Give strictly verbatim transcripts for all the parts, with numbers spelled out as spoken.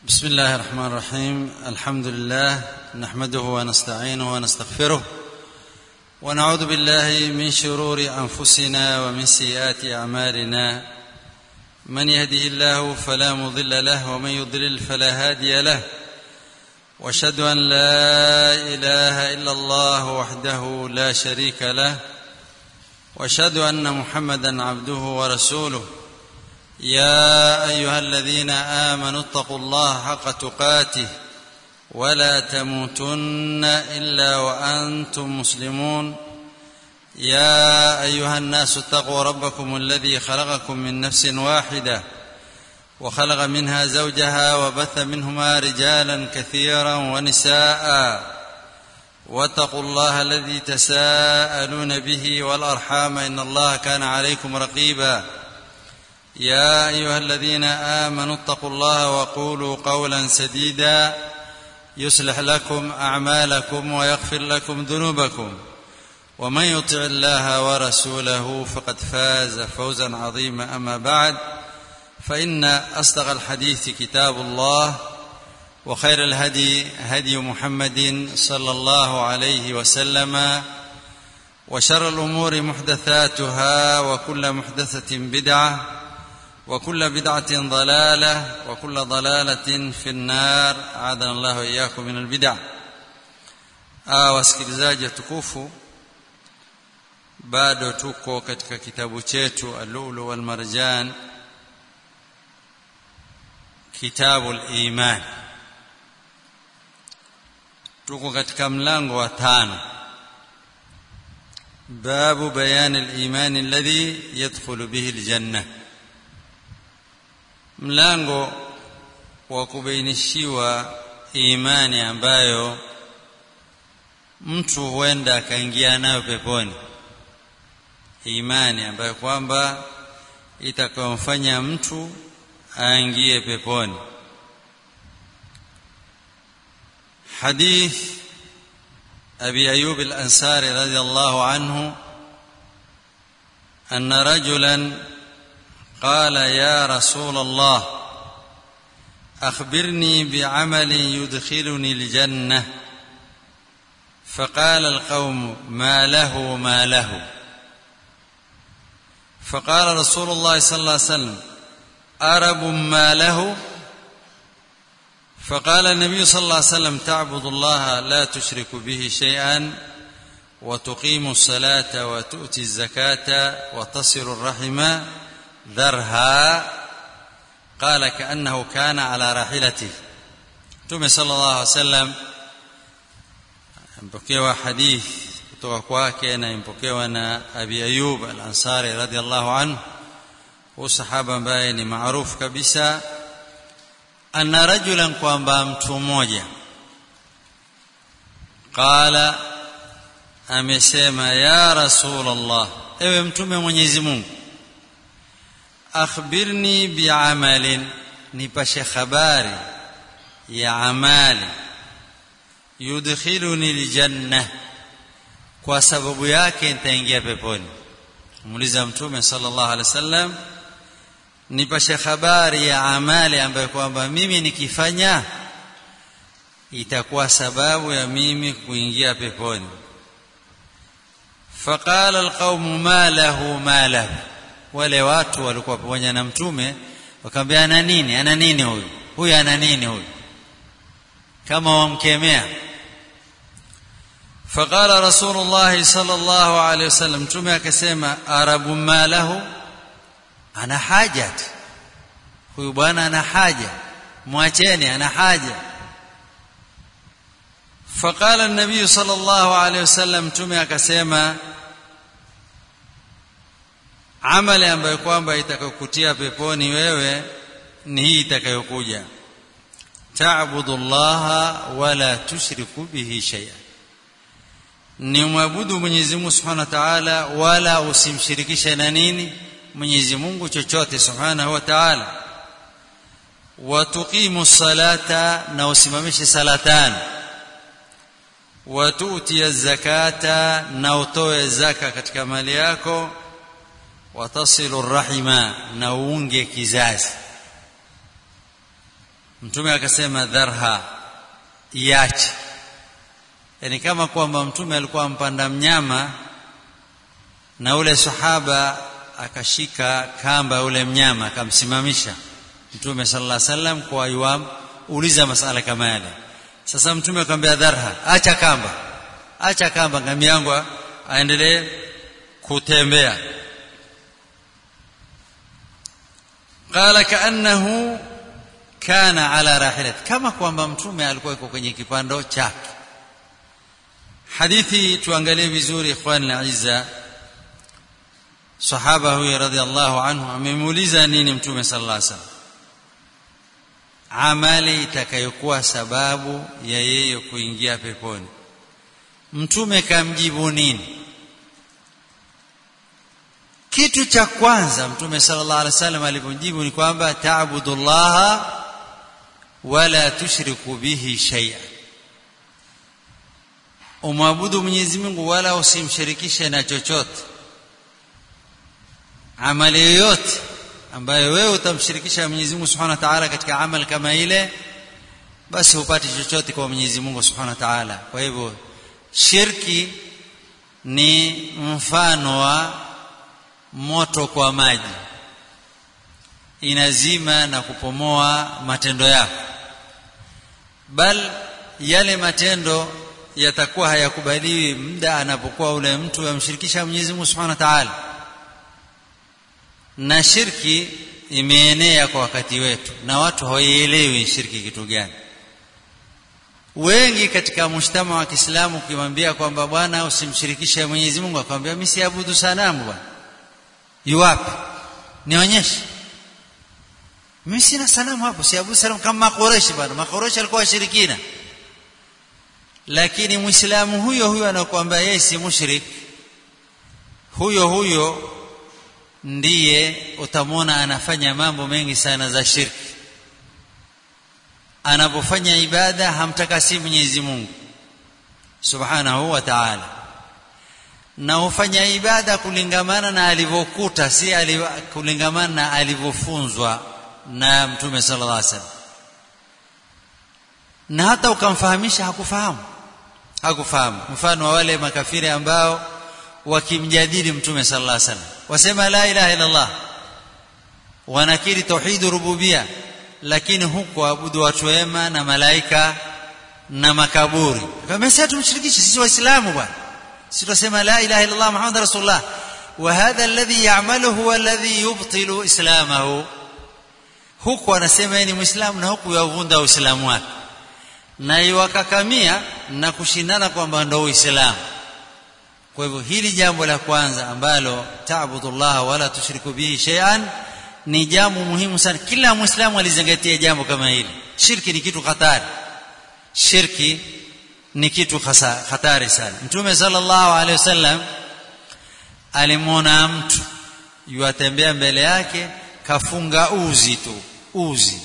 بسم الله الرحمن الرحيم. الحمد لله نحمده ونستعينه ونستغفره ونعوذ بالله من شرور أنفسنا ومن سيئات أعمالنا. من يهده الله فلا مضل له ومن يضلل فلا هادي له، واشهد أن لا إله إلا الله وحده لا شريك له، واشهد أن محمدا عبده ورسوله. يا أيها الذين آمنوا اتقوا الله حق تقاته ولا تموتن إلا وأنتم مسلمون. يا أيها الناس اتقوا ربكم الذي خلقكم من نفس واحدة وخلق منها زوجها وبث منهما رجالا كثيرا ونساء، واتقوا الله الذي تساءلون به والأرحام إن الله كان عليكم رقيبا. يا أيها الذين آمنوا اتقوا الله وقولوا قولا سديدا يصلح لكم أعمالكم ويغفر لكم ذنوبكم، ومن يطع الله ورسوله فقد فاز فوزا عظيما. أما بعد، فإن أصدق الحديث كتاب الله، وخير الهدي هدي محمد صلى الله عليه وسلم، وشر الأمور محدثاتها، وكل محدثة بدعة، وكل بدعة ضلالة، وكل ضلالة في النار. أعاذنا الله وإياكم من البدع. wasikilizaji tukufu, bado tuko katika kitabu chetu Al-Lu'lu' wal Marjan, kitabu al-iman. Tuko katika mlango wa tano, babu bayan al-iman alladhi yadkhulu bihi al-jannah, mlango wa kubainishiwa imani ambayo mtu huenda akaingia nayo peponi, imani ambayo kwamba itakayomfanya mtu aingie peponi. Hadith Abi Ayyub al-Ansari radiyallahu anhu anna rajulan قال يا رسول الله أخبرني بعمل يدخلني الجنة، فقال القوم ما له ما له، فقال رسول الله صلى الله عليه وسلم أرب ما له؟ فقال النبي صلى الله عليه وسلم تعبد الله لا تشرك به شيئا، وتقيم الصلاة وتؤتي الزكاة وتصل الرحم ذرها. قال كأنه كان على راحلته. Mtume sallallahu alaihi wasallam mpokewa hadith kutoka kwake na mpokewa na Abi Ayyub al-Ansari radhiyallahu anhu, usahaba ambaye ni maarufu kabisa. Anna rajulan, kwamba mtu mmoja, qala, amesema ya Rasulullah, ewe mtume Mwenyezi Mungu, akhbirni bi'amalin, nipashe habari ya amali, yudkhiluni aljanna, kwa sababu yake nitaingia peponi. Muuliza mtume sallallahu alaihi wasallam, nipashe habari ya amali ambayo kwamba mimi nikifanya itakuwa sababu ya mimi kuingia peponi. Faqala alqawmu ma lahu ma lahu, wale watu walikuwa pamoja na mtume wakamwambia ana nini, ana nini huyu, huyu ana nini huyu, kama wamkemea. Faqala Rasulullah sallallahu alayhi wasallam, mtume akasema arabu ma lahu, ana haja huyu bwana, ana haja, mwacheni, ana haja. Faqala an-nabiy sallallahu alayhi wasallam, mtume akasema amali ambayo kwamba itakayokutia peponi wewe ni hii itakayokuja: ta'budullaha wala tushriku bihi shay'an, ni mwabudu Mwenyezi Mungu Subhanahu wa Ta'ala wala usimshirikishe na nini Mwenyezi Mungu chochote Subhanahu wa Ta'ala. Wa tuqimu salata, na usimamishe salatani. Wa tu'ti zakata, na utoe zaka katika mali yako. Watasilu rahima, na uunge kizazi. Mtume akasema dharha, iache. Yani kama kwamba mtume alikuwa mpanda mnyama na ule sahaba akashika kamba ule mnyama akamsimamisha Mtume sallallahu alaihi wasallam kwa yuam uliza masala kama yale. Sasa mtume akamwambia dharha, acha kamba, acha kamba, ngamia yangu aendelee kutembea. Qala kaannahu kana ala rahilat, kama kwamba mtume alikuwa yuko kwenye kipando chake. Hadithi tuangalie vizuri ikhwani aziza. Sahaba huyu radhiallahu anhu amemuuliza nini mtume sallallahu alaihi wasallam, amali itakayokuwa sababu ya yeye kuingia peponi. Mtume kamjibu nini? Kitu cha kwanza mtume sallallahu alaihi wasallam alipojibu ni kwamba ta'budullaha wala tushriku bihi shay'an, umwabudu Mwenyezi Mungu wala usimshirikishe na chochote. Amali yoyote ambayo wewe utamshirikisha Mwenyezi Mungu Subhanahu wa Ta'ala katika amali kama ile, basi hupati chochote kwa Mwenyezi Mungu Subhanahu wa Ta'ala. Kwa hivyo shirki ni mfano wa moto kwa maji, inazima na kupomoa matendo yako, bal yale matendo yatakuwa hayakubaliwi muda anapokuwa ule mtu amshirikisha Mwenyezi Mungu Subhanahu wa Ta'ala. Na shirki imeenea kwa wakati wetu na watu hawaielewi shirki kitu gani. Wengi katika mshtama wa Kiislamu ukimwambia kwamba bwana usimshirikishe Mwenyezi Mungu, akwambia mimi siabudu sanamu bwana. Yuwapi? Nionyeshe. Mimi sina sanamu hapo, siabudu sanamu kama Makoreshi bwana. Makoreshi alikuwa washirikina. Lakini Muislamu huyo huyo anakuambia yeye si mushrik, huyo huyo ndiye utamwona anafanya mambo mengi sana za shirki. Anapofanya ibada hamtakasi Mwenyezi Mungu Subhanahu wa Ta'ala, na ufanya ibada kulingamana na alivyokuta, si kulingamana na alivyofunzwa na Mtume sallallahu alaihi wasallam. Na hata ukamfahamisha hakufahamu, hakufahamu. Mfano wa wale makafiri ambao wakimjadili Mtume sallallahu alaihi wasallam wasema la ilaha illa Allah, wanakiri tauhid rububia, lakini huko abudu watu wema na malaika na makaburi. Kama sisi tumshirikishe, sisi waislamu bwana, sisi tunasema la ilaha illa Allah Muhammad rasulullah, wa hadha alladhi ya'maluhu huwa alladhi yubtilu islamahu. Huko anasema yeye ni muislamu na huko yavunda uislamu wake, na iwakakamia na kushindana kwamba ndio uislamu. Kwa hivyo hili jambo la kwanza ambalo ta'budullah wala tushriku bihi shay'an ni jambo muhimu sana. Kila muislamu alizingatia jambo kama hili. Shirki ni kitu hatari, shirki ni kitu hatari sana. Mtume sallallahu alaihi wasallam alimwona mtu yuatembea mbele yake kafunga uzi tu, uzi.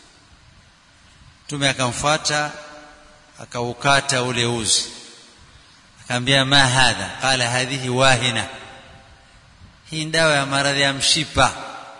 Mtume akamfuata akaukata ule uzi, akamwambia ma hadha, qala hadhihi wahina, hii dawa ya maradhi ya mshipa.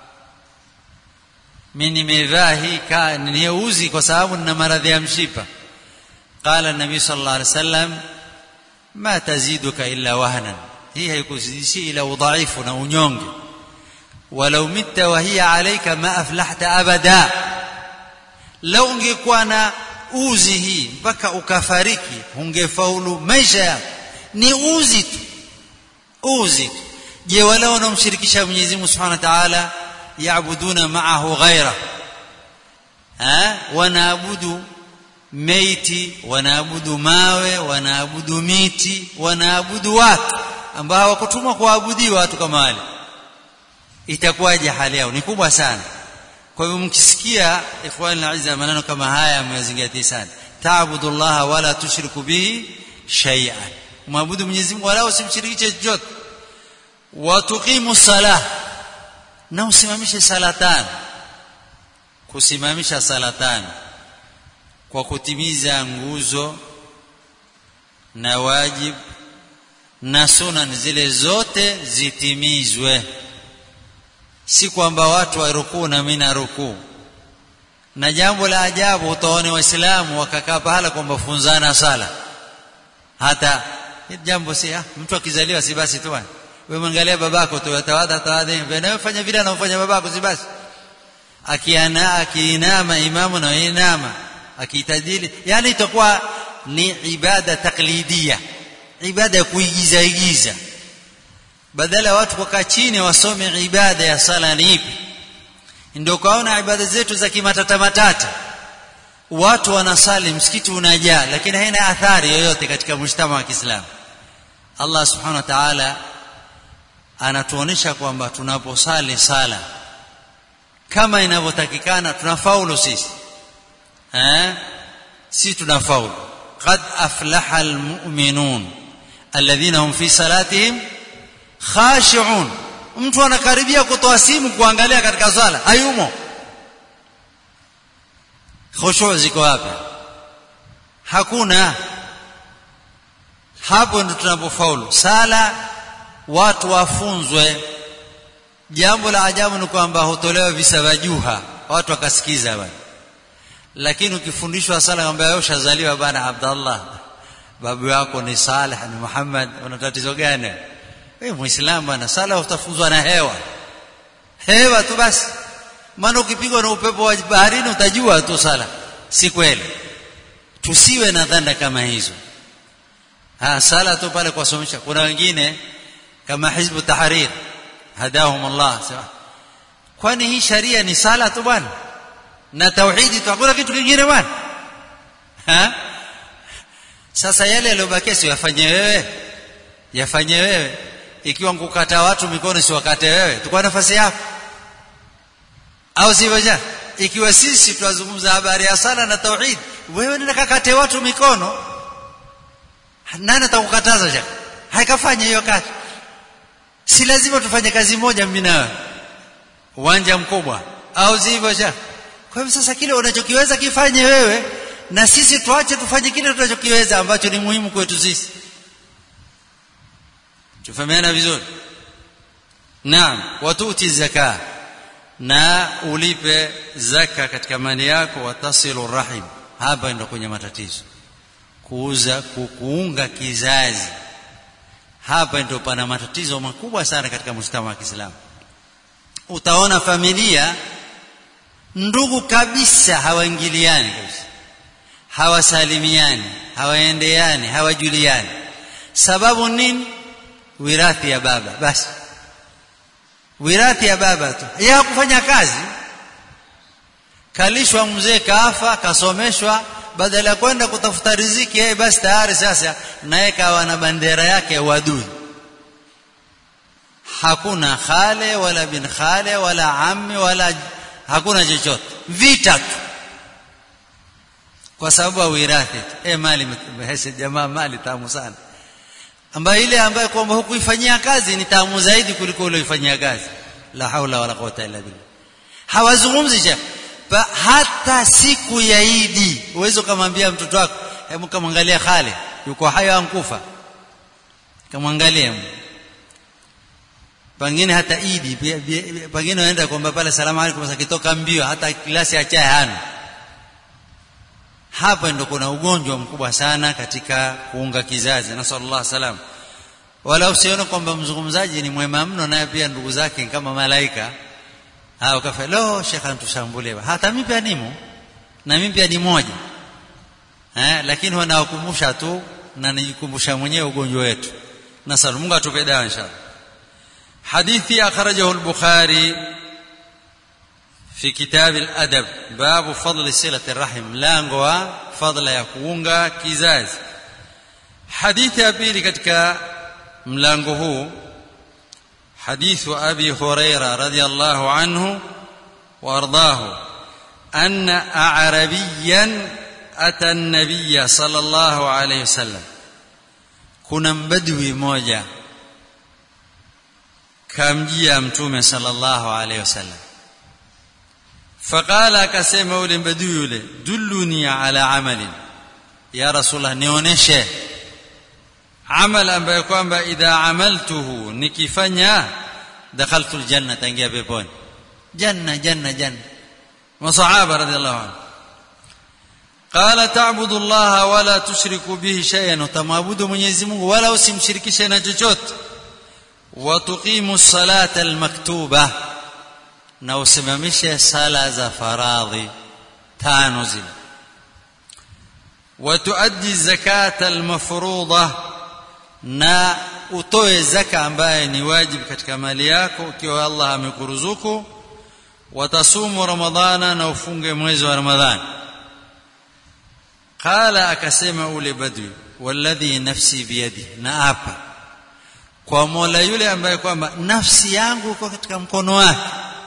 Mimi nimevaa hii ni uzi kwa sababu nina maradhi ya mshipa. Qala nabii sallallahu alaihi wasallam ma taziduka illa wahnan, hii haikuzidishi ila udhaifu na unyonge. Walau mitta wa hiya alayka ma aflahta abada, lau ungekuwa na uzi hii mpaka ukafariki ungefaulu maisha yako. Ni uzi tu, uzi tu. Je, wala wanamshirikisha Mwenyezi Mungu Subhanahu wa Ta'ala, yaabuduna ma'ahu ghaira, ha wanaabudu maiti, wanaabudu mawe, wanaabudu miti, wanaabudu watu ambao hawakutumwa kuabudiwa watu kama wale. Itakuwaje hali yao? Ni kubwa sana. Kwa hivyo mkisikia ikhwani aziza maneno kama haya myazingatie sana. Ta'budullaha wala tushriku bihi shay'an, maabudu Mwenyezi Mungu wala usimshirikishe chochote. Wa tuqimu salah, na usimamishe sala tano. Kusimamisha sala tano kwa kutimiza nguzo na wajib na sunan zile zote zitimizwe. Si kwamba watu wa rukuu na mimi na rukuu, na jambo la ajabu utaona waislamu wakakaa pale kwamba funzana sala. Hata jambo si ah, mtu akizaliwa si basi tu, wewe mwangalia babako tu atawadha tawadhi, wewe fanya vile anaofanya babako si basi. Akiana akiinama imamu na inama, akitadili, yani itakuwa ni ibada taklidia, ibada ya kuigiza igiza. Badala watu kukaa chini wasome ibada ya sala ni ipi, ndio kaona ibada zetu za kimatata matata. Watu wanasali msikiti unajaa, lakini haina athari yoyote katika mshtama wa Kiislamu. Allah subhanahu wa ta'ala anatuonesha kwamba tunaposali sala kama inavyotakikana tunafaulu sisi. Eh? Si tunafaulu. Qad aflaha almu'minun alladhina hum fi salatihim khashi'un. Mtu anakaribia kutoa simu kuangalia katika sala, hayumo. Khushu' ziko wapi? Hakuna. Hapo ndio tunapofaulu. Sala watu wafunzwe. Jambo la ajabu ni kwamba hutolewa visa vya juha, watu wakasikiza bwana. Lakini ukifundishwa sala kwamba wewe ushazaliwa bana Abdullah, babu yako ni Saleh ni Muhammad, una tatizo gani? Wewe Muislamu bana, sala utafunzwa na hewa. Hewa tu basi. Maana ukipigwa na upepo wa baharini utajua tu sala. Si kweli. Tusiwe na dhana kama hizo. Ha, sala tu pale kwa somesha. Kuna wengine kama Hizbu Tahrir hadahum Allah, sawa. Kwani hii sharia ni sala tu bwana na tauhidi tu, hakuna kitu kingine bwana? Ha? Sasa yale yaliyobaki si yafanye wewe, yafanye wewe. Ikiwa ngukata watu mikono si wakate wewe, tukua nafasi yako. Au sivyo? Ikiwa sisi tunazungumza habari ya sala na tauhid, wewe nenda kakate watu mikono, nani atakukataza? Je, haikafanya hiyo kazi? Si lazima tufanye kazi moja mimi na wewe, uwanja mkubwa, au sivyo? Je, kwa hivyo sasa kile unachokiweza kifanye wewe, na sisi tuache tufanye kile tunachokiweza ambacho ni muhimu kwetu sisi. Tufahamiana vizuri. Naam, watuti zaka, na ulipe zaka katika mali yako, watasilu rahim. Hapa ndio kwenye matatizo, kuuza kuunga kizazi. Hapa ndio pana matatizo makubwa sana katika mshtama wa Kiislamu. Utaona familia ndugu kabisa hawaingiliani kabisa, hawasalimiani, hawaendeani, hawajuliani. Sababu nini? Wirathi ya baba. Basi wirathi ya baba tu, yeye hakufanya kazi. Kalishwa mzee, kafa, kasomeshwa, badala ya kwenda kutafuta riziki yeye basi tayari sasa naye kawa na bandera yake ya uadui. Hakuna khale wala bin khale wala ammi wala hakuna chochote, vita tu kwa sababu ya wirathi. Eh, mali mhesi jamaa, mali tamu sana, ambayo ile ambayo kwamba hukuifanyia kazi ni tamu zaidi kuliko ile uifanyia kazi. La haula wala quwwata illa billah. Hawazungumzi je hata siku ya Idi uwezo kumwambia mtoto wako, hebu kamwangalia khale yuko hai au mkufa, kamwangalia. Pengine hata Idi pengine waenda kwamba pale salamu alaykum, sasa kitoka mbio hata klasi ya chai hana. Hapa ndio kuna ugonjwa mkubwa sana katika kuunga kizazi, na sallallahu salam. Wala usione kwamba mzungumzaji ni mwema mno naye pia ndugu zake kama malaika. Hao kafa lo shekha antushambulia, hata mimi pia nimo na mimi pia ni moja. Eh, lakini wanawakumbusha tu na nijikumbusha mwenyewe ugonjwa wetu. Na sala Mungu atupe dawa inshallah. Hadithi akhrajahu al-Bukhari fi kitab al-adab, babu fadl silati ar-rahim, mlango wa fadla ya kuunga kizazi. Hadithi ya pili katika mlango huu, حديث أبي هريرة رضي الله عنه وأرضاه أن أعربيا أتى النبي صلى الله عليه وسلم. كنا بدوي موجة كامجيا متومة صلى الله عليه وسلم، فقال كسيما ولن بدوي له دلني على عمل يا رسول الله، نيونيشه amal ambayo kwamba idha amaltuhu, nikifanya dakhaltu aljanna, taingia peponi. Janna janna janna, masahaba radhiallahu anhu. Qala ta'budu Allah wa la tushriku bihi shay'an, utamwabudu Mwenyezi Mungu wala usimshirikishe na chochote. Wa tuqimu salata al-maktuba, na usimamishe sala za faradhi tano zile. Wa tuaddi zakata al-mafruḍa, na utoe zaka ambaye ni wajibu katika mali yako ikiwa Allah amekuruzuku. Wa tasumu ramadhana, na ufunge mwezi wa Ramadhani. Qala, akasema ule badwi, walladhi nafsi biyadi, na apa kwa Mola yule ambaye kwamba nafsi yangu iko katika mkono wake,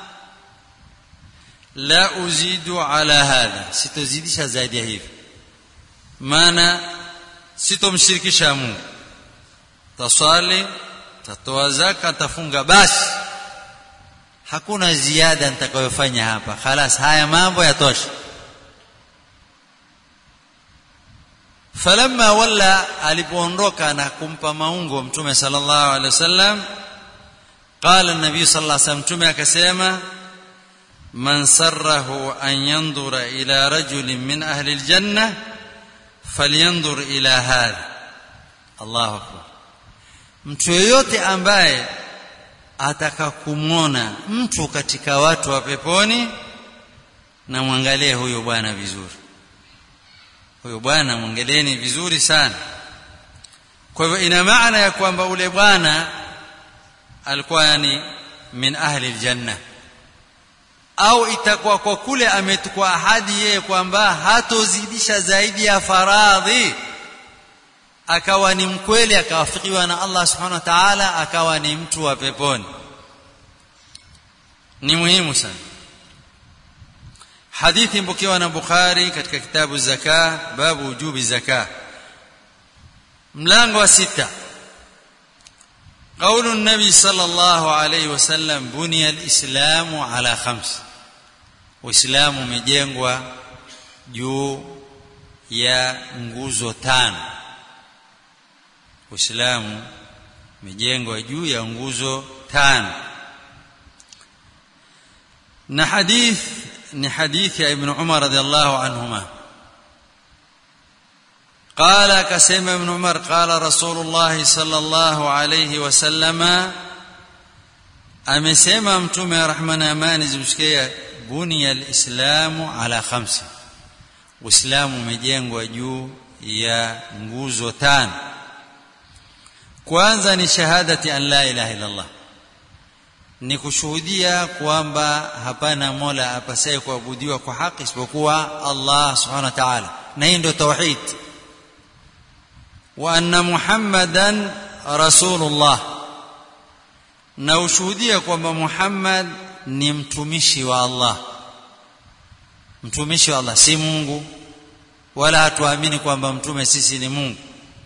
la uzidu ala hadha, sitozidisha zaidi ya hivi, maana sitomshirikisha Mungu. Tasali, tatoa zaka, tafunga, basi hakuna ziada nitakayofanya hapa, khalas haya mambo yatosha. Falamma walla, alipoondoka na kumpa maungo Mtume sallallahu alaihi wasallam, qala an-nabii sallallahu alaihi wasallam, Mtume akasema, man sarrahu an yanzura ila rajulin min ahli al-janna falyanzur ila hadha. Allahu akbar. Mtu yeyote ambaye atakakumwona mtu katika watu wa peponi, na muangalie huyo bwana vizuri, huyo bwana muangalieni vizuri sana. Kwa hivyo ina maana ya kwamba ule bwana alikuwa yani min ahli aljanna, au itakuwa kwa kule ametukua ahadi yeye kwamba hatozidisha zaidi ya faradhi, akawa ni mkweli, akawafikiwa na Allah subhanahu wa ta'ala, akawa ni mtu wa peponi. Ni muhimu sana. Hadithi mpokewa na Bukhari katika kitabu zaka, babu wujubi zaka, mlango wa sita. Qaulu an-nabi sallallahu alayhi wasallam, buniya al-islamu ala khams, Uislamu umejengwa juu ya nguzo tano. Uislamu umejengwa juu ya nguzo tano. Na hadith ni hadithi ya Ibn Umar radhiallahu anhuma. Qala, kasema Ibn Umar, qala Rasulullah sallallahu alayhi wasallam, amesema Mtume rahma na amani zimshikie, buniya al-islamu ala khamsi, Uislamu umejengwa juu ya nguzo tano. Kwanza ni shahadati an la ilaha illa Allah, ni kushuhudia kwamba hapana mola apasaye kuabudiwa kwa haki isipokuwa Allah subhanahu wa ta'ala, na hii ndio tauhid. Wa anna Muhammadan rasulullah, na ushuhudia kwamba Muhammad ni mtumishi wa Allah. Mtumishi wa Allah, si Mungu, wala hatuamini kwamba mtume sisi ni Mungu.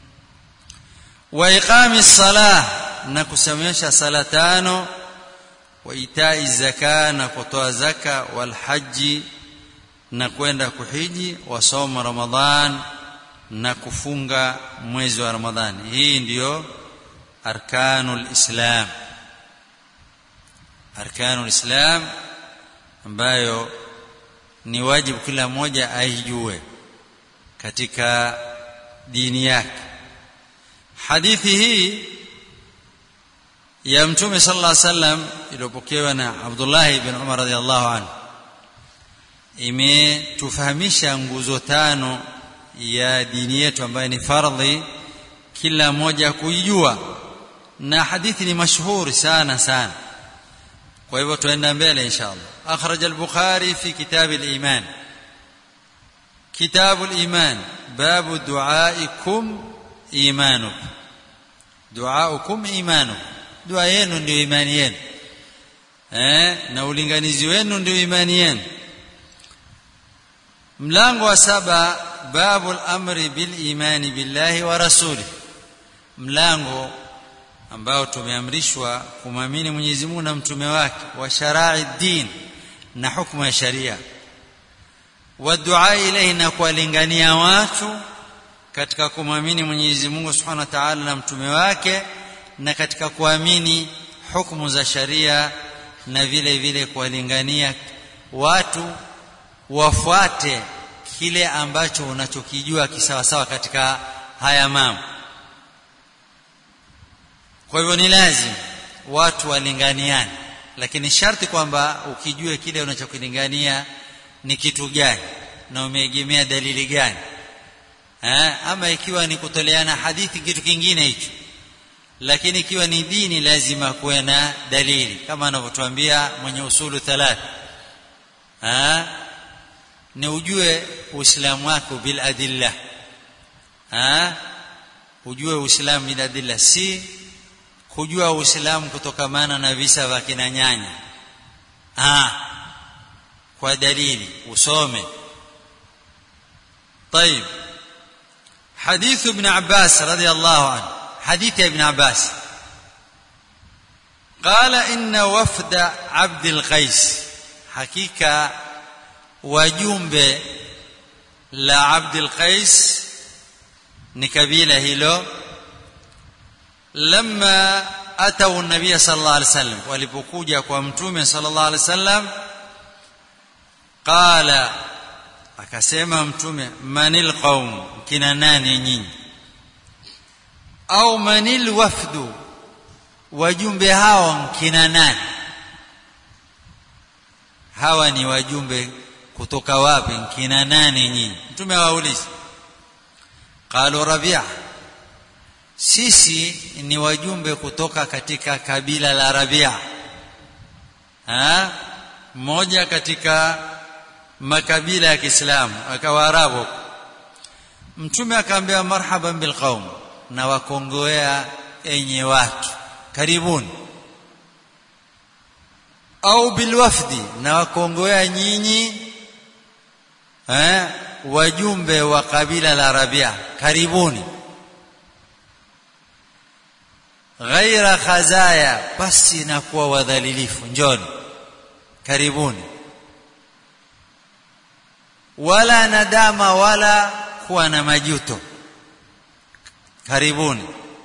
Wa iqami salah, na kusimamisha sala tano. Wa itai zaka, na kutoa zaka. Wal haji, na kwenda kuhiji. Wa saum Ramadhan, na kufunga mwezi wa Ramadhani. Hii ndiyo arkanul Islam, arkanul Islam ambayo ni wajibu kila mmoja aijue katika dini yake. Hadithi hii ya Mtume sallallahu alaihi wasallam iliyopokewa na Abdullah ibn Umar radhiyallahu anhu imetufahamisha nguzo tano ya dini yetu ambayo ni fardhi kila mmoja kuijua, na hadithi ni mashuhuri sana sana. Kwa hivyo tuenda mbele inshallah. Akhraj al-Bukhari fi kitab al-iman, kitab al-iman, babu du'aikum imanukum, du'aukum imanukum, dua yenu ndio imani yenu, eh, na ulinganizi wenu ndio imani yenu. Mlango wa saba, babu al-amri bil imani billahi wa rasuli, mlango ambao tumeamrishwa kumamini Mwenyezi Mungu na mtume wake, wa sharai din, na hukumu ya sharia, wa dua ilayhi, na kuwalingania watu katika kumamini Mwenyezi Mungu Subhanahu wa Ta'ala na mtume wake, na katika kuamini hukumu za sharia, na vile vile kuwalingania watu wafuate kile ambacho unachokijua kisawa sawa katika haya mambo. Kwa hivyo ni lazima watu walinganiane, lakini sharti kwamba ukijue kile unachokilingania ni kitu gani na umeegemea dalili gani. Eh, ama ikiwa ni kutoleana hadithi kitu kingine hicho, lakini ikiwa ni dini lazima kuwe na dalili, kama anavyotuambia mwenye usulu thalatha. Eh, ni ujue Uislamu wako bil adilla. Eh, ujue Uislamu bil adilla, si kujua Uislamu kutokamana na visa vya kina nyanya. Ah, kwa dalili usome. طيب حديث ابن عباس رضي الله عنه. حديث ابن عباس قال إن وفد عبد القيس، حقيقة وجنب لا عبد القيس نكبيله هيلو، لما أتوا النبي صلى الله عليه وسلم walipokuja kwa mtume صلى الله عليه وسلم قال akasema mtume manil qaum, kina nani nyinyi, au manil wafdu, wajumbe hao kina nani, hawa ni wajumbe kutoka wapi, kina nani nyinyi? Mtume awauliza. Qalu Rabi'a, sisi ni wajumbe kutoka katika kabila la Rabi'a, ha mmoja katika makabila ya Kiislamu akawa Arabu. Mtume akaambia marhaban bil qaum, na wakongoea enye watu, karibuni. Au bil wafdi, na wakongoea nyinyi eh wajumbe wa kabila la Rabi'a, karibuni. Ghaira khazaya, basi na kuwa wadhalilifu, njoni, karibuni. Wala nadama, wala kuwa na majuto, karibuni.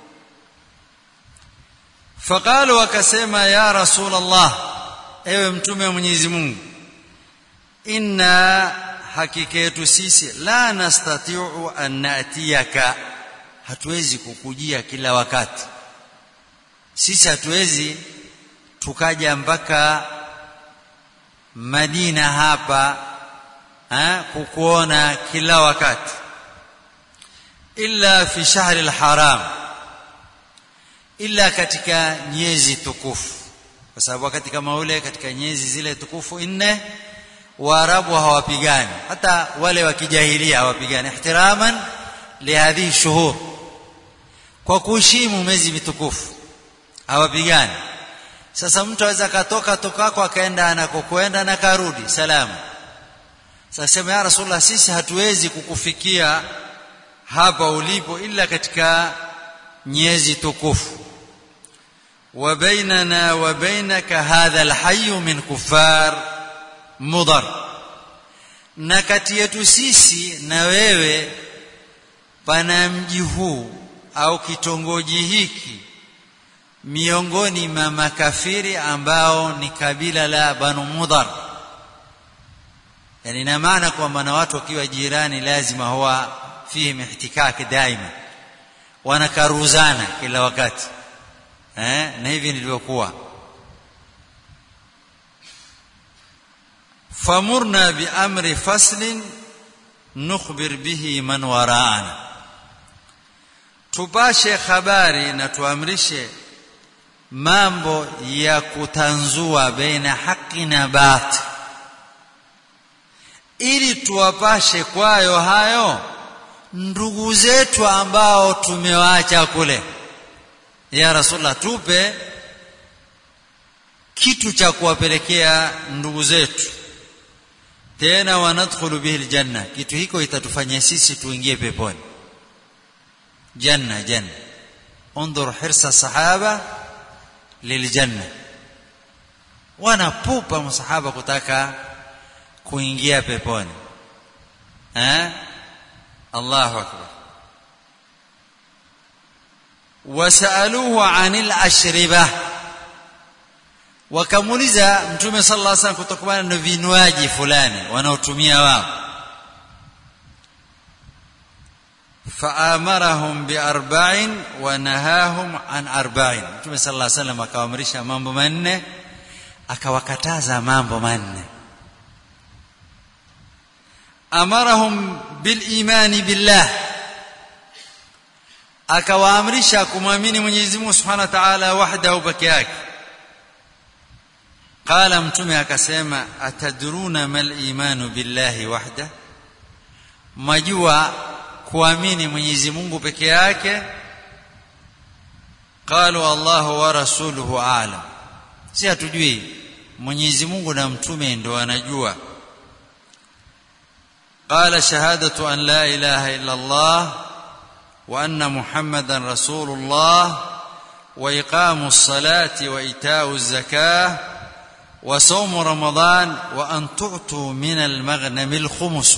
Faqalu, wakasema ya Rasulullah, ewe mtume wa Mwenyezi Mungu, inna hakika yetu sisi la nastati'u an natiyaka, hatuwezi kukujia kila wakati. Sisi hatuwezi tukaja mpaka Madina hapa ha kukuona kila wakati, illa fi shahri al-haram, illa katika miezi tukufu. Kwa sababu wakati kama ule katika miezi zile tukufu nne Waarabu hawapigani, hata wale wa kijahilia hawapigani, ihtiraman li hadhihi shuhur, kwa kuheshimu miezi mitukufu hawapigani. Sasa mtu aweza katoka tokako akaenda anakokwenda na karudi salama. Sasa sema ya Rasulullah, sisi hatuwezi kukufikia hapa ulipo ila katika miezi tukufu. Wa bainana wa bainaka hadha alhayy min kuffar Mudar, na kati yetu sisi na wewe pana mji huu au kitongoji hiki miongoni mwa makafiri ambao ni kabila la Banu Mudar. Yani ina maana kwamba na watu wakiwa jirani lazima huwa fihi ihtikak daima, wanakaruzana kila wakati eh, na hivi ndivyokuwa. famurna bi amri faslin nukhbir bihi man waraana, tupashe habari na tuamrishe mambo ya kutanzua baina haki na batil, ili tuwapashe kwayo hayo ndugu zetu ambao tumewaacha kule. Ya Rasulullah, tupe kitu cha kuwapelekea ndugu zetu, tena wanadkhulu bihi aljanna, kitu hiko itatufanya sisi tuingie peponi. Janna janna, انظر حرص الصحابه للجنه, wanapupa masahaba kutaka kuingia peponi. eh Allahu akbar. wasaluhu anil ashribah, wakamuuliza mtume sallallahu alaihi wasallam kutokana na vinywaji fulani wanaotumia wao. faamarahum biarba'in wa nahahum an arba'in. Mtume sallallahu alaihi wasallam akawaamrisha mambo manne, akawakataza mambo manne. amarahum bil imani billah, akawaamrisha kumwamini Mwenyezi Mungu Subhanahu wa Ta'ala wahdahu peke yake. qala mtume akasema atadruna mal imanu billahi wahda, majua kuamini Mwenyezi Mungu peke yake? qalu Allahu wa rasuluhu a'lam, si hatujui, Mwenyezi Mungu na mtume ndio anajua. qala shahadatu an la ilaha illa Allah wa anna Muhammadan rasulullah wa iqamus salati wa ita'uz zakah wa sawm ramadan wa an tu'tu min al-maghnamil khumus.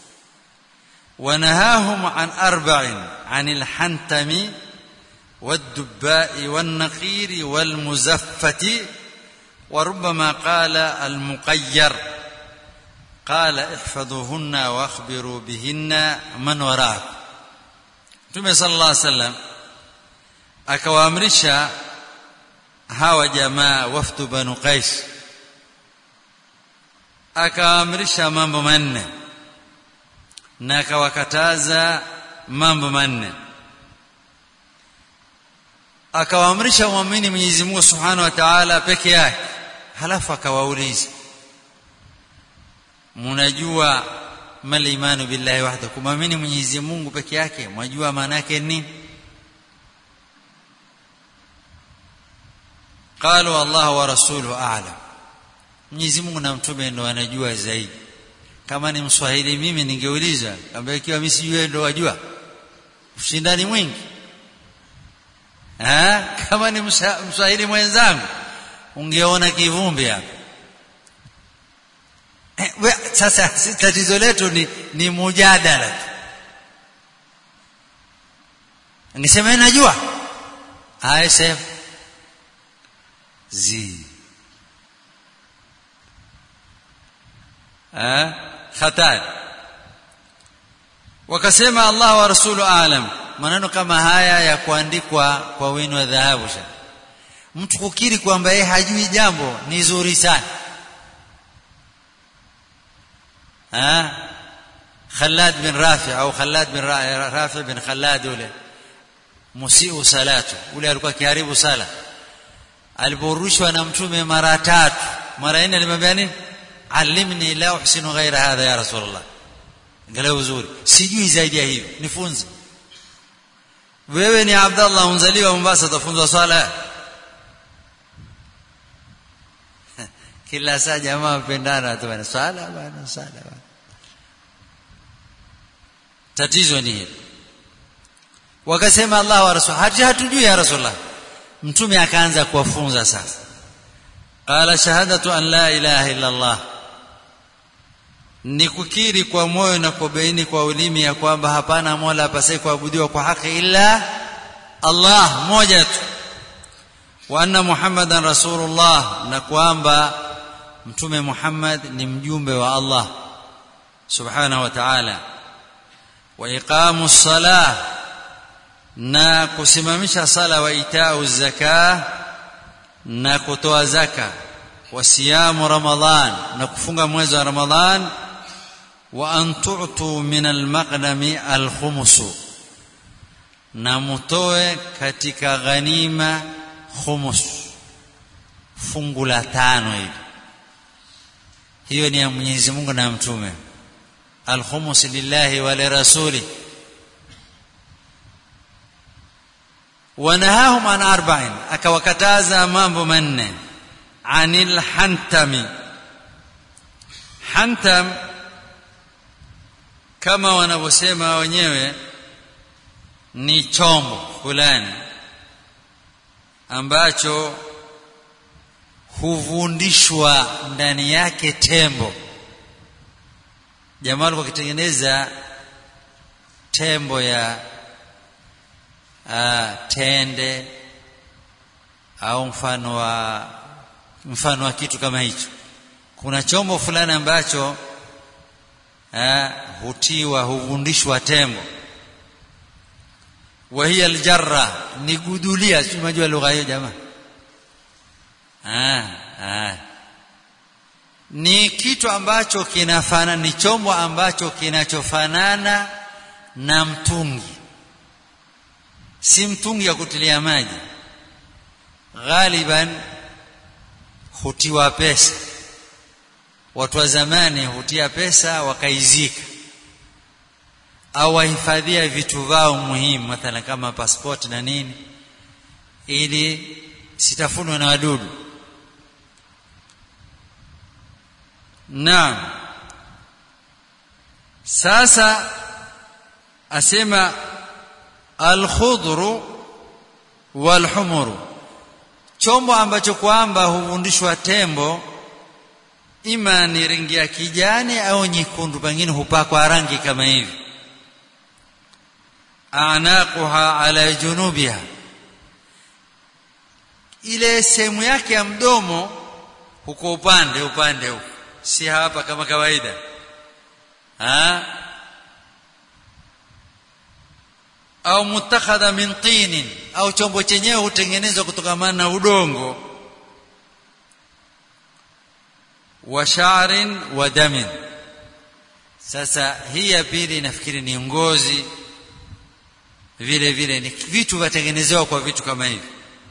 ونهاهم عن أربع عن الحنتم والدباء والنقير والمزفة وربما قال المقير. قال احفظوهن واخبروا بهن من وراءكم. Mtume sallallahu alaihi wasallam akawaamrisha hawa jamaa wafdu banu Qais, akawaamrisha mambo manne na akawakataza mambo manne. Akawaamrisha muamini Mwenyezi Mungu Subhanahu wa Ta'ala peke yake, halafu akawauliza mnajua mal imanu billahi wahdahu, kumwamini Mwenyezi Mungu peke yake mwajua maana yake nini? qalu Allah wa rasuluhu a'lam, Mwenyezi Mungu na mtume ndio anajua zaidi. Kama ni Mswahili mimi ningeuliza, kama ikiwa mimi sijui ndio wajua, ushindani mwingi. Ah, kama ni Mswahili mwenzangu ungeona kivumbi hapa. Eh, sasa tatizo letu ni, ni mujadala. Ningesema najua. I say zi. Ah, hatari. Wakasema Allah wa rasulu aalam. Maneno kama haya ya kuandikwa kwa wino wa dhahabu. Mtu kukiri kwamba yeye hajui jambo ni zuri sana. Ah, Khalad bin Rafi au Khalad bin Rafi bin Khalad ule musiu salatu, ule alikuwa kiharibu sala, aliporushwa na mtume mara tatu, mara nne alimwambia nini? Alimni la uhsinu ghaira hadha ya Rasulullah, angalau uzuri, sijui zaidi ya hiyo, nifunze. Wewe ni Abdullah unzaliwa Mombasa, utafunzwa swala? Kila saa jamaa pendana tu bana, swala bana, swala bana. Tatizo ni hili. Wakasema Allah wa rasul, haja hatujui ya Rasulullah. Mtume akaanza kuwafunza sasa. Qala shahadatu an la ilaha illa Allah, ni kukiri kwa moyo na kubaini kwa ulimi ya kwamba hapana mola apasaye kuabudiwa kwa haki illa Allah mmoja tu. Wa anna Muhammadan rasulullah, na kwamba mtume Muhammad ni mjumbe wa Allah subhanahu wa ta'ala. Wa iqamus salah, na kusimamisha sala, wa ita'u zakah, na kutoa zaka, wa siyamu ramadhan, na kufunga mwezi wa Ramadhan, wa an tu'tu min al-maghnami al-khumus, na mutoe katika ghanima khumus, fungu la tano hivi. Hiyo ni ya Mwenyezi Mungu na mtume. Al-khumus lillahi wa li rasuli. Wanahahum an arba'in, akawakataza mambo manne. Anil hantami, hantam kama wanavyosema wenyewe ni chombo fulani ambacho huvundishwa ndani yake tembo. Jamaa walikuwa kitengeneza tembo ya uh, tende au mfano wa mfano wa kitu kama hicho. Kuna chombo fulani ambacho eh hutiwa huvundishwa tembo, wa hiya aljarra, ni gudulia. Si unajua lugha hiyo jamaa? ah ah ni kitu ambacho kinafanana, ni chombo ambacho kinachofanana na mtungi. Si mtungi ya kutilia maji, ghaliban hutiwa pesa. Watu wa zamani hutia pesa wakaizika, au wahifadhia vitu vao muhimu, mathalan kama passport na nini, ili sitafunwe na wadudu. Naam. Sasa asema al-khudru wal-humru, chombo ambacho kwamba huvundishwa tembo, ima ni rangi ya kijani au nyekundu, pengine hupakwa rangi kama hivi. Anaquha ala junubiha, ile sehemu yake ya mdomo huko upande upande huko, si hapa kama kawaida. ha au mutakhadha min tinin, au chombo chenyewe hutengenezwa kutokana na udongo. Wa sha'rin wa damin. Sasa hii ya pili nafikiri ni ngozi, vile vile ni vitu vatengenezewa kwa vitu kama hivi.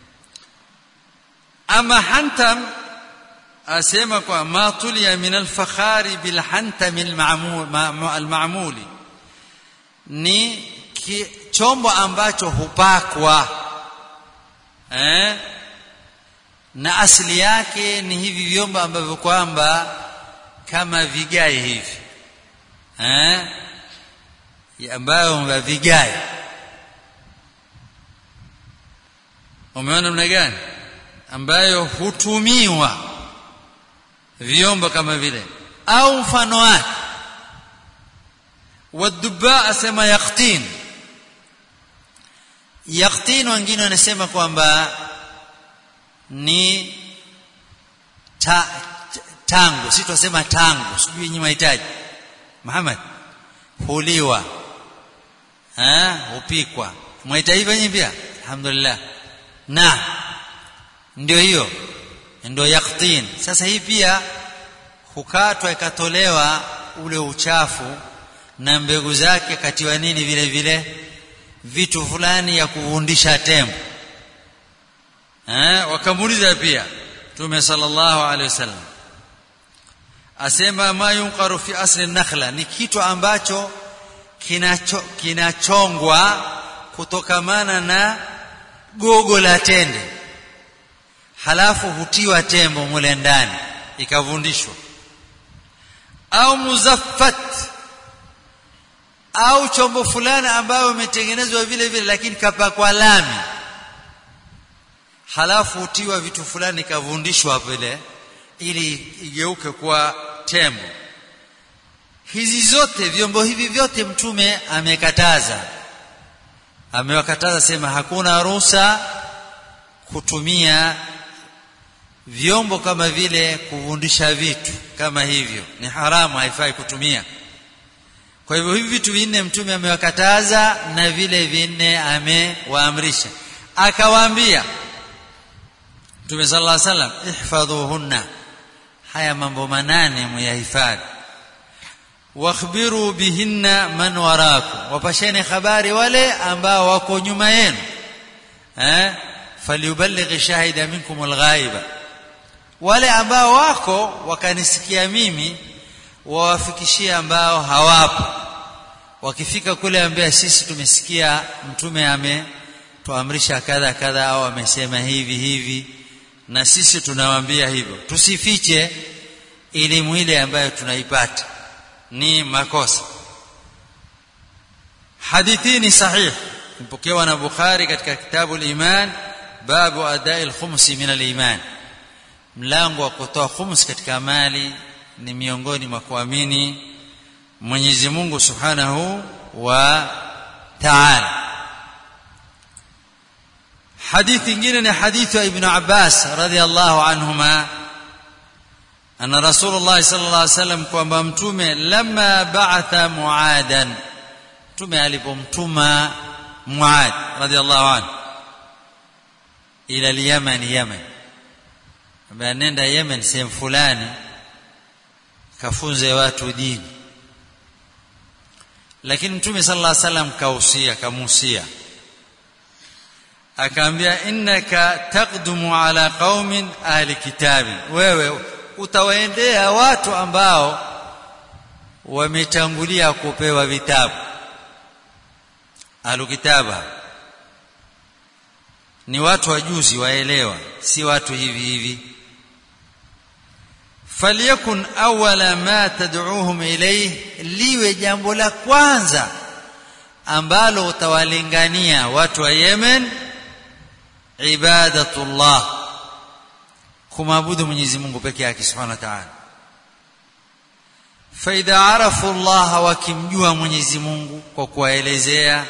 Ama hantam, asema kwa ma tuliya min al-fakhari bil hantam al-ma'muli, ni chombo ambacho hupakwa eh na asili yake ni hivi vyombo ambavyo kwamba kama vigae hivi eh ambayo vigae. Umeona namna gani ambayo hutumiwa vyombo kama vile au mfano wake. Wadubba asema yaqtin. Yaqtin wengine wanasema kwamba ni ta, tangu, si tunasema tangu, sijui nyinyi mahitaji Muhammad, huliwa eh hupikwa, mwaita hivyo nyinyi pia? Alhamdulillah. Na ndio hiyo ndio yaqtin. Sasa hii pia hukatwa ikatolewa ule uchafu na mbegu zake, katiwa nini vile vile vitu fulani ya kuvundisha tembo. eh wakamuuliza pia Mtume sallallahu alaihi wasallam, asema ma yunqaru fi asli an-nakhla, ni kitu ambacho kinacho kinachongwa kutokamana na gogo la tende, halafu hutiwa tembo mule ndani ikavundishwa. Au muzaffat, au chombo fulani ambayo umetengenezwa vile vile lakini kapakwa lami, halafu hutiwa vitu fulani kavundishwa vile ili igeuke kwa tembo. Hizi zote, vyombo hivi vyote Mtume amekataza, amewakataza, sema hakuna ruhusa kutumia vyombo kama vile kuvundisha vitu kama hivyo, ni haramu, haifai kutumia. Kwa hivyo hivi vitu vinne Mtume amewakataza na vile vinne amewaamrisha. Akawaambia Mtume sallallahu alaihi wasallam, ihfadhuhunna, haya mambo manane muyahifadhi. Wakhbiru bihinna man warakum, wapasheni habari wale ambao wako nyuma yenu. eh falyuballigh shahida minkum alghaiba, wale ambao wako wakanisikia mimi wawafikishie ambao hawapo. Wakifika kule ambia sisi tumesikia Mtume ametuamrisha kadha kadha, au amesema hivi hivi, na sisi tunawaambia hivyo. Tusifiche elimu ile ambayo tunaipata, ni makosa. Hadithi ni sahih, mpokewa na Bukhari katika kitabu al-Iman, babu adai al-khums min al-iman, mlango wa kutoa khums katika mali ni miongoni mwa kuamini Mwenyezi Mungu Subhanahu wa Ta'ala. Hadithi nyingine ni hadithi ya Ibn Abbas radhiyallahu anhuma anna Rasulullah sallallahu alaihi wasallam kwamba mtume lamma ba'atha Muadan, mtume alipomtuma Muad radhiallahu anhu ila al-Yaman, Yaman, nenda Yemen sehemu fulani kafunze watu dini. Lakini mtume sallallahu alaihi wasallam kausia, kamusia, akaambia innaka taqdumu ala qaumin ahli kitabi, wewe utawaendea watu ambao wametangulia kupewa vitabu. Ahli kitaba ni watu wajuzi, waelewa, si watu hivi hivi. Falyakun awwala ma tad'uuhum ilayhi, liwe jambo la kwanza ambalo utawalingania watu wa Yemen ibadatullah, kumwabudu Mwenyezi Mungu peke yake subhanahu wa ta'ala. Fa idha arafu Allah, wakimjua Mwenyezi Mungu kwa kuwaelezea,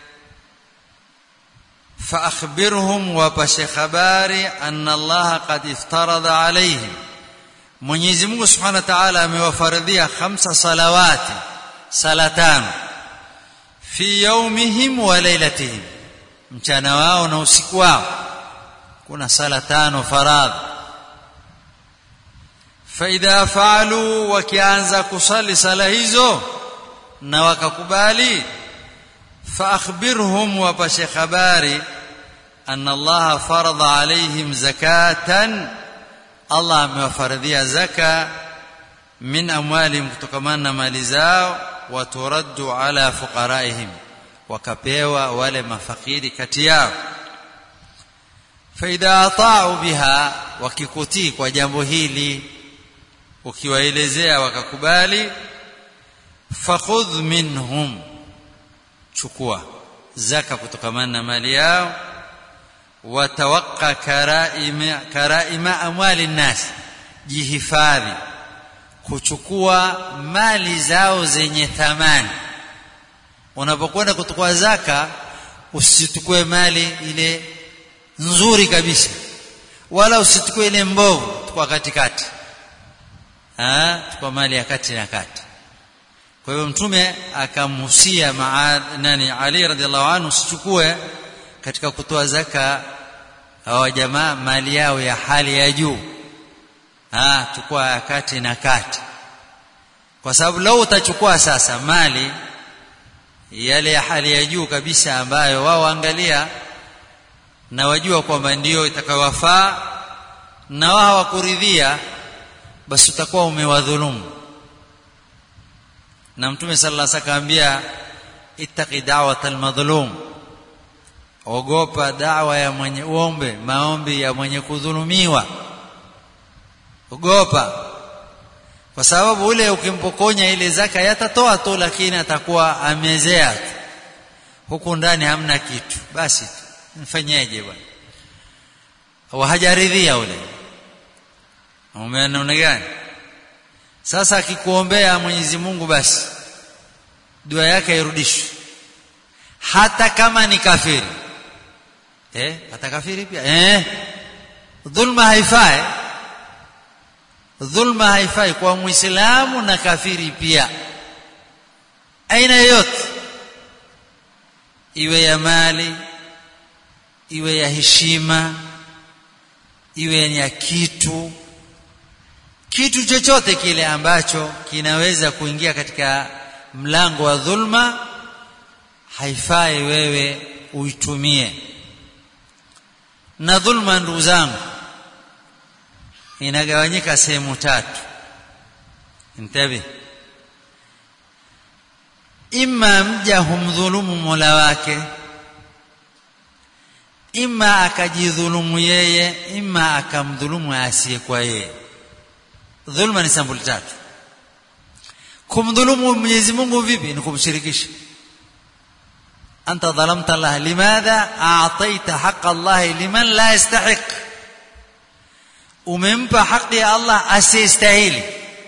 fa akhbirhum, wapashe habari, anna Allah qad iftarada alayhim, Mwenyezi Mungu subhanahu wa ta'ala amewafaradhia khamsa salawati, sala tano, fi yawmihim wa laylatihim, mchana wao na usiku wao kuna sala tano faradhi. Fa idha fa'alu, wakianza kusali sala hizo na wakakubali, fa akhbirhum, wapashe habari, anna Allah farada alayhim zakatan, Allah amewafaradhia zaka, min amwalihim, kutokamana na mali zao, wa turaddu ala fuqaraihim, wakapewa wale mafakiri kati yao. Fa idha ata'u biha, wakikutii kwa jambo hili, ukiwaelezea wakakubali, fakhudh minhum, chukua zaka kutokamana na mali yao, watawaqqa karaima karaima amwali nnas, jihifadhi kuchukua mali zao zenye thamani. Unapokwenda kuchukua zaka, usichukue mali ile nzuri kabisa, wala usichukue ile mbovu, kwa katikati, ah, kwa mali ya kati na kati. Kwa hiyo mtume akamhusia Maad nani Ali radhiallahu anhu, usichukue katika kutoa zaka hawa jamaa mali yao ya hali ya juu, ah, chukua kati na kati, kwa sababu lau utachukua sasa mali yale ya hali ya juu kabisa ambayo wao angalia na wajua kwamba ndio itakayowafaa na wao hawakuridhia, basi utakuwa umewadhulumu. Na mtume sallallahu alaihi wasallam akaambia, ittaqi da'watal madhlum, ogopa da'wa ya mwenye uombe, maombi ya mwenye kudhulumiwa, ogopa, kwa sababu ule ukimpokonya ile zaka yatatoa tu, lakini atakuwa amezea huku ndani, hamna kitu. Basi mfanyeje bwana? Hawajaridhia ule, umeona gani? Sasa akikuombea Mwenyezi Mungu, basi dua yake irudishwe, hata kama ni kafiri. Eh, hata kafiri pia eh, dhulma haifai, dhulma haifai kwa Muislamu na kafiri pia, aina yote, iwe ya mali, iwe ya heshima, iwe ya kitu, kitu chochote kile ambacho kinaweza kuingia katika mlango wa dhulma, haifai wewe uitumie. Na dhulma, ndugu zangu, inagawanyika sehemu tatu. Intabi, imma mja humdhulumu Mola wake, imma akajidhulumu yeye, imma akamdhulumu asiyekuwa yeye. Dhulma ni sampuli tatu. Kumdhulumu Mwenyezi Mungu vipi? Ni kumshirikisha. Anta dhalamta Allah, limadha a'taita haqqa Allah liman la yastahiq, umempa haki ya Allah asiyestahili.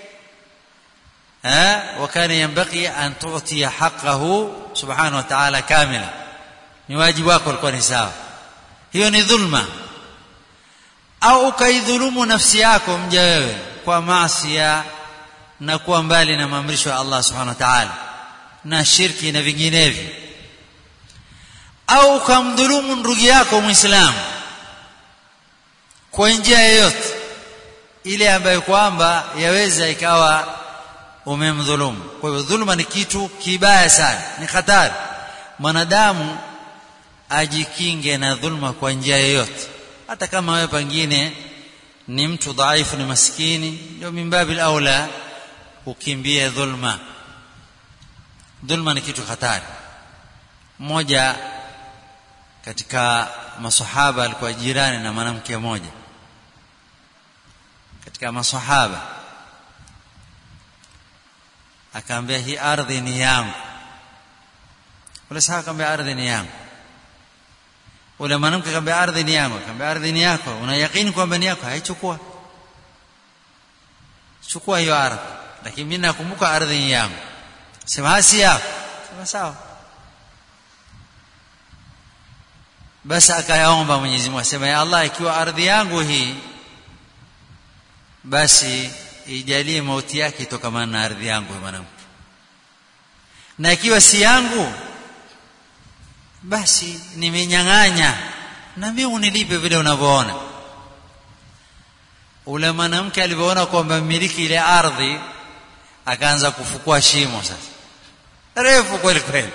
Ha, wa kana yanbaghi an tu'tiya haqqahu subhanahu wa ta'ala kamila, ni wajibu wako, ulikuwa ni sawa. Hiyo ni dhulma. Au ukaidhulumu nafsi yako, mja wewe kwa maasi na kuwa mbali na maamrisho ya Allah subhanahu wa ta'ala na shirki na vinginevyo, au kumdhulumu ndugu yako Muislamu kwa njia yoyote ile ambayo kwamba yaweza ikawa umemdhulumu. Kwa hivyo dhulma ni kitu kibaya sana, ni hatari. Mwanadamu ajikinge na dhulma kwa njia yoyote, hata kama wewe pengine ni mtu dhaifu, ni maskini, ndio mimbabil aula ukimbie dhulma. Dhulma ni kitu hatari. Mmoja katika masahaba alikuwa jirani na mwanamke mmoja katika masahaba, akaambia hii ardhi ni yangu. Ule sahaba akamwambia ardhi ni yangu. Ule mwanamke akamwambia ardhi ni yangu. Akamwambia ardhi ni yako, una yakini kwamba ni yako? Haichukua, chukua hiyo ardhi, lakini mimi nakumbuka ardhi ni yangu. Sema hasi yako. Sema sawa. Basi akayaomba Mwenyezi Mungu, asema ya Allah, ikiwa ardhi yangu hii, basi ijalie mauti yake itokamana na ardhi yangu mwanangu, na ikiwa si yangu, basi nimenyang'anya na mimi unilipe vile unavyoona. Ule mwanamke alipoona kwamba mmiliki ile ardhi, akaanza kufukua shimo sasa refu kweli kweli,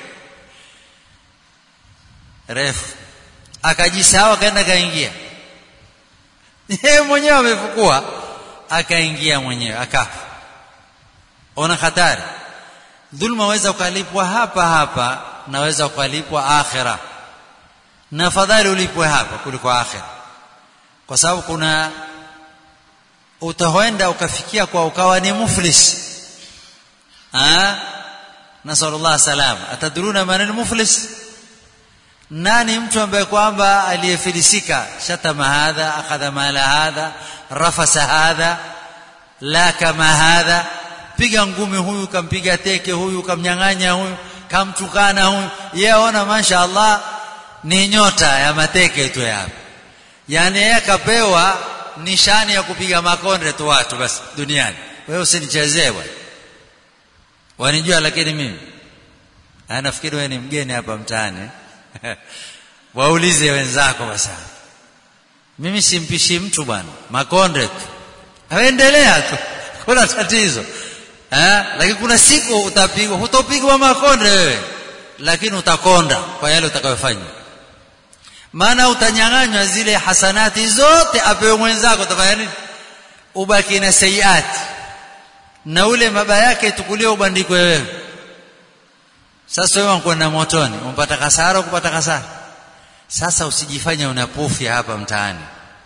refu, akajisahau, akaenda kaingia yeye mwenyewe, amefukua akaingia mwenyewe, akafa. Ona hatari. Dhulma waweza ukalipwa hapa hapa, naweza ukalipwa akhira, na fadhali ulipwe hapa kuliko akhira, kwa sababu kuna utaenda ukafikia kwa ukawa ni muflis. ah nasallallahu salam. Atadruna man al-muflis? Nani mtu ambaye kwamba aliyefilisika? Shatama hadha, akhadha mala hadha, rafasa hadha, la kama hadha, piga ngumi huyu, kampiga teke huyu, kamnyang'anya huyu, kamtukana huyu. Yeye ona mashaallah ni nyota ya mateke tu hapa, yani yeye kapewa nishani ya kupiga makonde tu watu basi duniani. Wewe usinichezee bwana, wanijua lakini mimi anafikiri wewe ni mgeni hapa mtaani. Waulize wenzako basi, mimi simpishi mtu bwana, makonde tu, aendelea tu, kuna tatizo eh? Lakini kuna siku utapigwa, hutopigwa makonde wewe, lakini utakonda kwa yale utakayofanya. Maana utanyang'anywa zile hasanati zote apewe mwenzako, utafanya nini? Ubaki na sayiati, na ule mabaya yake tukulie ubandikwe wewe. Sasa wewe unakwenda motoni, umpata kasara, kupata kasara. Sasa usijifanye unapofia hapa mtaani,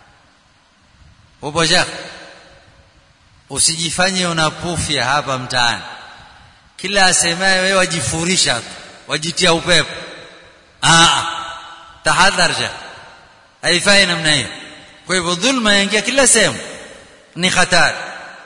upoja, usijifanye unapofia hapa mtaani. Kila asemaye wewe wajifurisha, wajitia upepo. Ah, tahadharsha, haifai namna hiyo. Kwa hivyo dhulma yaingia kila sehemu, ni hatari.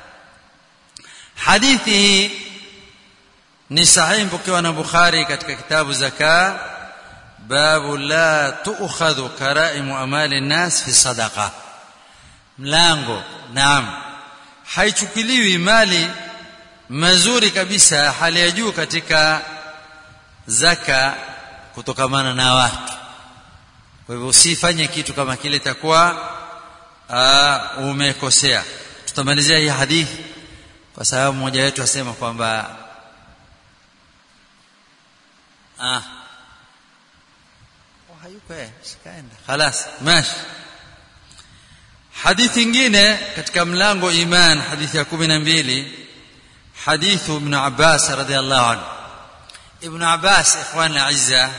Hadithi hii ni sahihi, mpokewa na Bukhari katika kitabu zaka, babu la tu'khadhu karaimu amali an-nas fi sadaqa. Mlango, naam, haichukuliwi mali mazuri kabisa hali ya juu katika zaka kutokamana na watu. Kwa hivyo usifanye kitu kama kile, itakuwa umekosea. Tutamalizia hii hadithi kwa sababu mmoja wetu asema kwamba ah hayuko eh sikaenda خلاص ماشي. Hadithi nyingine katika mlango iman, hadithi ya kumi na mbili, hadithu ibn Abbas radhiyallahu anhu. Ibn Abbas ikhwan al-azza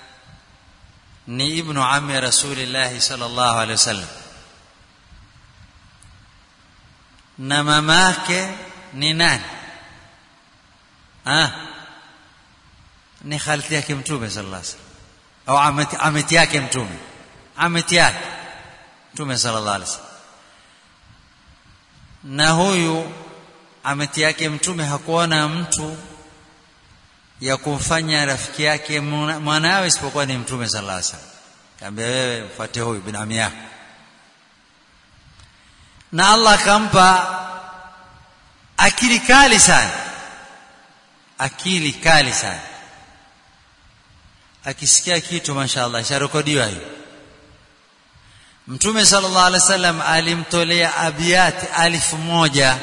ni ibn ammi Rasulillah sallallahu alaihi wasallam, na mamake ni nani? ah ni khalti yake mtume sallallahu alaihi wasallam, au amati amati yake mtume, amati yake mtume sallallahu alaihi wasallam. Na huyu amati yake mtume hakuona mtu ya kumfanya rafiki yake mwanawe isipokuwa ni mtume sallallahu alaihi wasallam. Kaambia wewe mfuate huyu bin ami yako, na Allah kampa akili kali sana, akili kali sana. Akisikia kitu mashaallah sharekodiwa hiyo. Mtume sallallahu alaihi wasallam alimtolea abiyati alfu moja,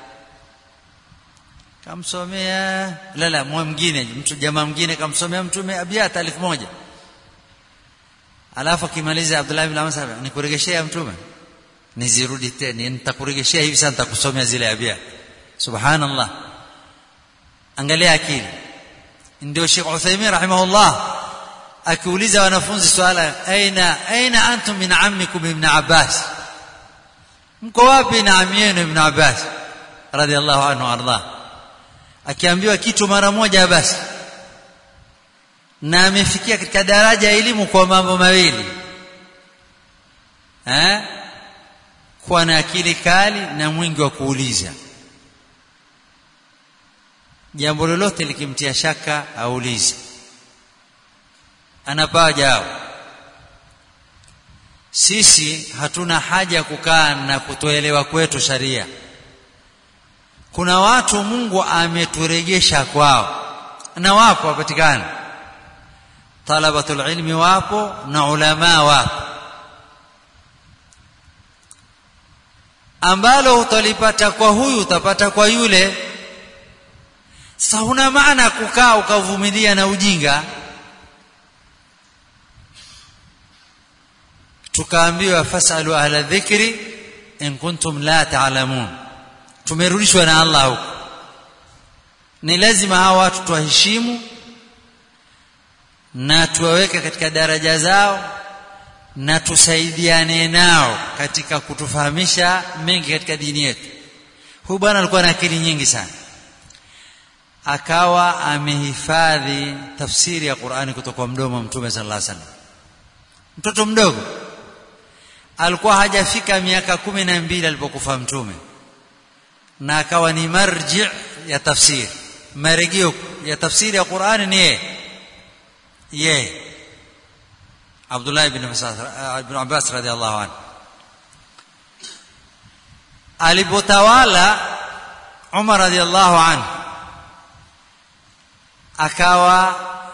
kamsomea la la mwingine, mtu jamaa mwingine kamsomea mtume abiyati alfu moja. Alafu kimaliza Abdullah ibn Amr sasa, nikuregeshea mtume, nizirudi tena, nitakuregeshea hivi sasa, nitakusomea zile abiyati. Subhanallah, angalia akili. Ndio Sheikh Uthaymeen rahimahullah akiuliza wanafunzi swala, aina aina antum min ammikum ibn Abbas, mko wapi na ammi yenu ibn Abbas radiyallahu anhu arda? Akiambiwa kitu mara moja basi, na amefikia katika daraja ya elimu kwa mambo mawili, eh, kuwa na akili kali na mwingi wa kuuliza. Jambo lolote likimtia shaka aulize, anapaa jao. Sisi hatuna haja kukaa na kutoelewa kwetu sharia. Kuna watu Mungu ameturegesha kwao, na wapo wapatikana, talabatul ilmi wapo na ulama wapo, ambalo utalipata kwa huyu utapata kwa yule. Sasa huna maana kukaa ukavumilia na ujinga. Tukaambiwa fasalu ahla dhikri in kuntum la ta'lamun. Tumerudishwa na Allah huko. Ni lazima hawa watu tuwaheshimu na tuwaweke katika daraja zao na tusaidiane nao katika kutufahamisha mengi katika dini yetu. Huyu bwana alikuwa na akili nyingi sana, akawa amehifadhi tafsiri ya Qur'ani kutoka kwa mdomo wa Mtume sallallahu alaihi wasallam. Mtoto mdogo alikuwa hajafika miaka kumi na mbili alipokufa Mtume, na akawa ni marji ya tafsiri, marejeo ya tafsiri ya Qur'ani ni yeye yeye Abdullah ibn Mas'ud ibn Abbas radhiallahu anhu. Alipotawala Umar radhiallahu anhu, akawa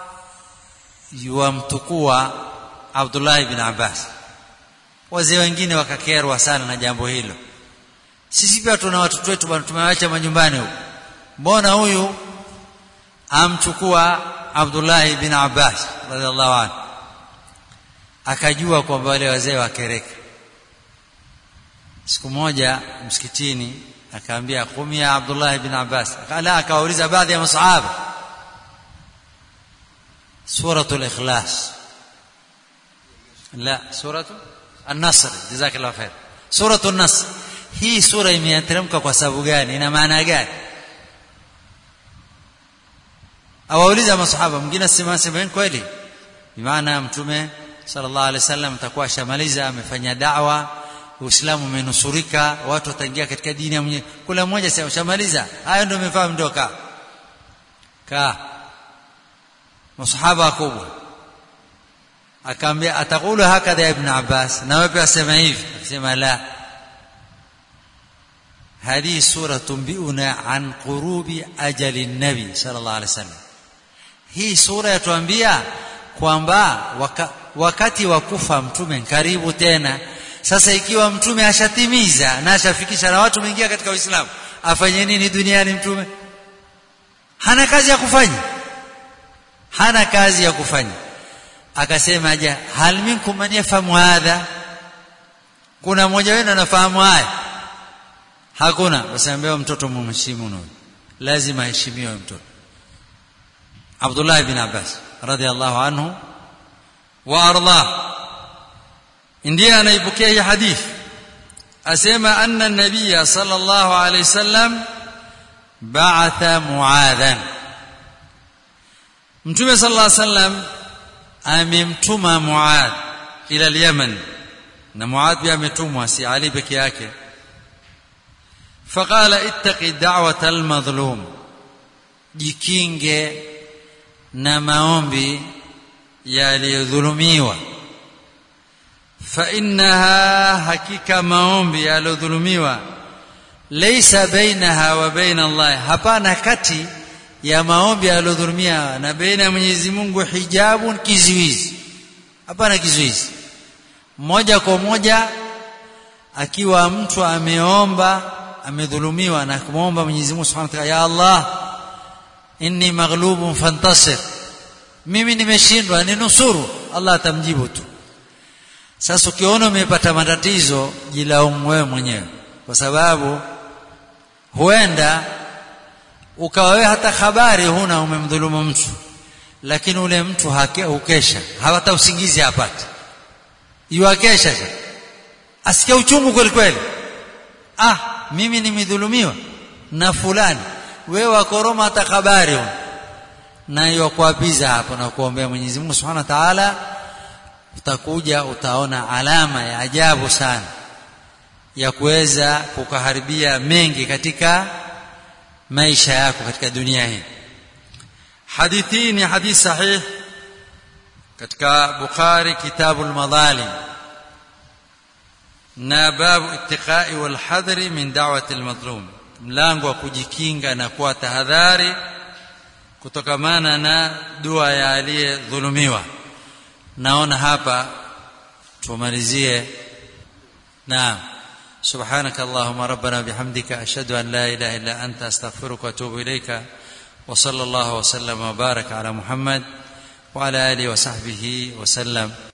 yuamtukua Abdullah ibn Abbas. Wazee wengine wakakerwa sana na jambo hilo. Sisi pia tuna watoto wetu bwana, tumewaacha manyumbani huko, mbona huyu amchukua Abdullah ibn Abbas radhiallahu anhu? Akajua kwamba wale wazee wakereka. Siku moja msikitini akaambia, qumi ya Abdullah ibn Abbas. Akala akawauliza baadhi ya masahaba, suratul ikhlas, la suratul an-nasr, jazakallahu khair, suratul nasr, hii sura imeteremka kwa sababu gani, ina maana gani? Awauliza masahaba, mwingine sema sema kweli, maana Mtume sallallahu alaihi wasallam atakuwa shamaliza, amefanya da'wa, Uislamu umenusurika, watu wataingia katika dini ya Mwenyezi. Kula mmoja sema shamaliza, hayo ndio umefahamu, ndio ka ka masahaba wakubwa. Akaambia, atakulu hakadha ya ibn Abbas, na wewe pia sema hivi? Akasema la, hadi sura tumbiuna an qurubi ajali nabi sallallahu alaihi wasallam. Hii sura yatuambia kwamba waka, wakati wa kufa Mtume karibu tena. Sasa ikiwa Mtume ashatimiza na ashafikisha na watu wameingia katika Uislamu, afanye nini duniani Mtume? Hana kazi ya kufanya, hana kazi ya kufanya. Akasema, ja hal minkum man yafahamu hadha, kuna mmoja wenu anafahamu haya? Hakuna. Basi ambaye mtoto mheshimu huyo, lazima aheshimiwe mtoto. Abdullah ibn Abbas radhiallahu anhu wa arda ndiye anaipokea hii hadithi, asema anna an-nabiy sallallahu alayhi wasallam ba'atha Muadhan. Mtume sallallahu alayhi wasallam amemtuma Muadh ila al-Yaman, na Muadh pia ametumwa, si Ali peke yake. Faqala ittaqi da'wata al-madhlum, jikinge na maombi yaliyodhulumiwa. Fa innaha, hakika maombi yaliyodhulumiwa, laysa bainaha wa baina Allah, hapana kati ya maombi aliyodhulumia na baina Mwenyezi Mungu hijabun, kizuizi. Hapana kizuizi. Moja kwa moja akiwa mtu ameomba, amedhulumiwa na kumwomba Mwenyezi Mungu Subhanahu wa Ta'ala, ya Allah inni maghlubun fantasir, mimi nimeshindwa ninusuru, Allah atamjibu tu. Sasa ukiona umepata matatizo, jilaumu wewe mwenyewe, kwa sababu huenda ukawa wewe hata habari huna umemdhulumu mtu, lakini ule mtu hukesha, hata usingizi hapati, yuakesha asikia uchungu kweli kweli, ah mimi nimedhulumiwa na fulani, wewe wakoroma hata habari huna, na yukuapiza hapo na kuombea Mwenyezi Mungu Subhanahu wa Ta'ala. Utakuja utaona alama ya ajabu sana ya kuweza kukuharibia mengi katika maisha yako katika dunia hii. Hadithi ni hadithi sahih katika Bukhari, kitabul madhalim, na babu ittiqai wal hadri min da'wati al madhlum, mlango wa kujikinga na kuwa tahadhari kutokamana na dua ya aliyedhulumiwa. Naona hapa tumalizie. Naam, subhanaka allahumma rabbana bihamdika ashhadu an la ilaha illa anta astaghfiruka wa atubu ilayka, wa sallallahu wa sallama wa baraka ala Muhammad wa ala alihi wa sahbihi wa sallam.